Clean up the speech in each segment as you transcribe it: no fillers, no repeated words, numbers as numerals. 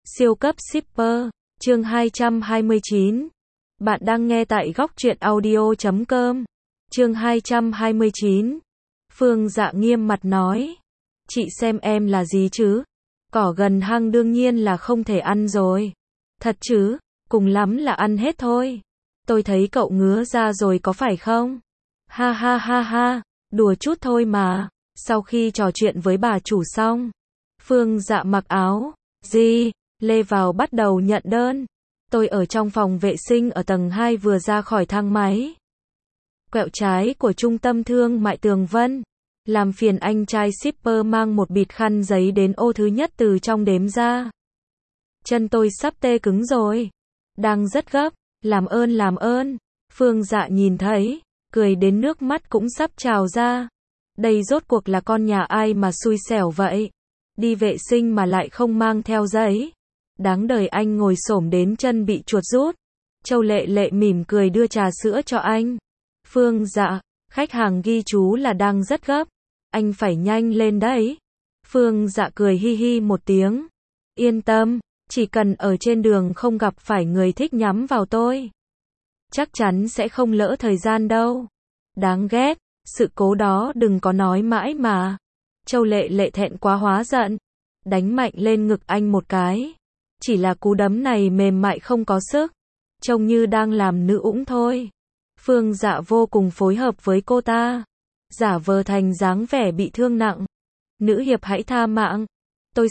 Siêu cấp shipper, chương 229. Bạn đang nghe tại góc truyện audio.com. Chương 229. Phương Dạ nghiêm mặt nói. Chị xem em là gì chứ? Cỏ gần hang đương nhiên là không thể ăn rồi. Thật chứ, cùng lắm là ăn hết thôi. Tôi thấy cậu ngứa ra rồi có phải không? Ha ha ha ha, đùa chút thôi mà. Sau khi trò chuyện với bà chủ xong, Phương Dạ mặc áo, lê vào bắt đầu nhận đơn. Tôi ở trong phòng vệ sinh ở tầng 2 vừa ra khỏi thang máy. Quẹo trái của trung tâm thương mại Tường Vân. Làm phiền anh trai shipper mang một bịt khăn giấy đến ô thứ nhất từ trong đếm ra. Chân tôi sắp tê cứng rồi. Đang rất gấp, làm ơn. Phương Dạ nhìn thấy, cười đến nước mắt cũng sắp trào ra. Đây rốt cuộc là con nhà ai mà xui xẻo vậy? Đi vệ sinh mà lại không mang theo giấy. Đáng đời anh ngồi xổm đến chân bị chuột rút. Châu Lệ Lệ mỉm cười đưa trà sữa cho anh. Phương Dạ, khách hàng ghi chú là đang rất gấp. Anh phải nhanh lên đấy. Phương Dạ cười hi hi một tiếng. Yên tâm, chỉ cần ở trên đường không gặp phải người thích nhắm vào tôi, chắc chắn sẽ không lỡ thời gian đâu. Đáng ghét, sự cố đó đừng có nói mãi mà. Châu Lệ Lệ thẹn quá hóa giận, đánh mạnh lên ngực anh một cái. Chỉ là cú đấm này mềm mại không có sức, trông như đang làm nữ ũng thôi. Phương Dạ vô cùng phối hợp với cô ta, giả vờ thành dáng vẻ bị thương nặng. Nữ hiệp hãy tha mạng. Tôi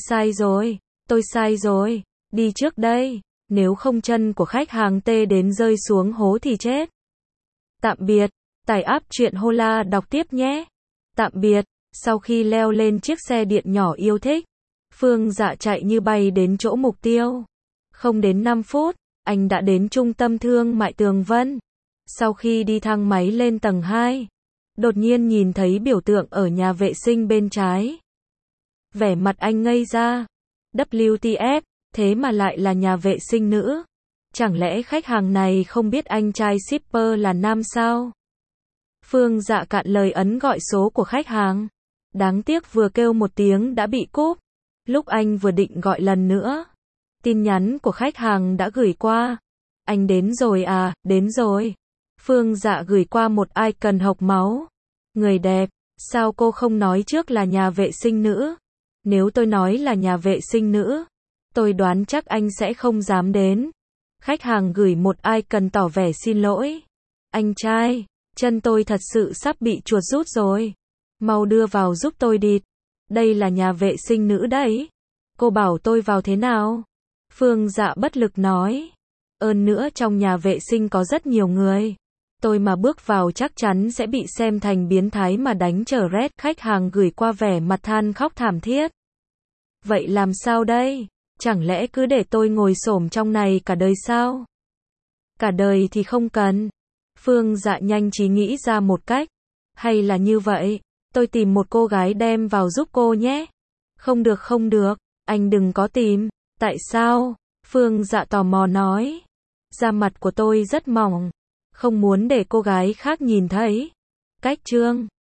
sai rồi, đi trước đây, nếu không chân của khách hàng tê đến rơi xuống hố thì chết. Tạm biệt, tải app truyện Hola đọc tiếp nhé. Tạm biệt. Sau khi leo lên chiếc xe điện nhỏ yêu thích, Phương Dạ chạy như bay đến chỗ mục tiêu. Không đến 5 phút, anh đã đến trung tâm thương mại Tường Vân. Sau khi đi thang máy lên tầng 2, đột nhiên nhìn thấy biểu tượng ở nhà vệ sinh bên trái. Vẻ mặt anh ngây ra. WTF, thế mà lại là nhà vệ sinh nữ. Chẳng lẽ khách hàng này không biết anh trai shipper là nam sao? Phương Dạ cạn lời ấn gọi số của khách hàng. Đáng tiếc vừa kêu một tiếng đã bị cúp. Lúc anh vừa định gọi lần nữa, tin nhắn của khách hàng đã gửi qua. Anh đến rồi à, đến rồi. Phương Dạ gửi qua một icon hộc máu. Người đẹp, sao cô không nói trước là nhà vệ sinh nữ? Nếu tôi nói là nhà vệ sinh nữ, tôi đoán chắc anh sẽ không dám đến. Khách hàng gửi một icon tỏ vẻ xin lỗi. Anh trai, chân tôi thật sự sắp bị chuột rút rồi. Mau đưa vào giúp tôi địt. Đây là nhà vệ sinh nữ đấy. Cô bảo tôi vào thế nào? Phương Dạ bất lực nói. Hơn nữa trong nhà vệ sinh có rất nhiều người. Tôi mà bước vào chắc chắn sẽ bị xem thành biến thái mà đánh trở rét. Khách hàng gửi qua vẻ mặt than khóc thảm thiết. Vậy làm sao đây? Chẳng lẽ cứ để tôi ngồi xổm trong này cả đời sao? Cả đời thì không cần. Phương Dạ nhanh trí nghĩ ra một cách. Hay là như vậy, tôi tìm một cô gái đem vào giúp cô nhé. Không được, anh đừng có tìm. Tại sao? Phương Dạ tò mò nói. Da mặt của tôi rất mỏng, không muốn để cô gái khác nhìn thấy. Cách trương.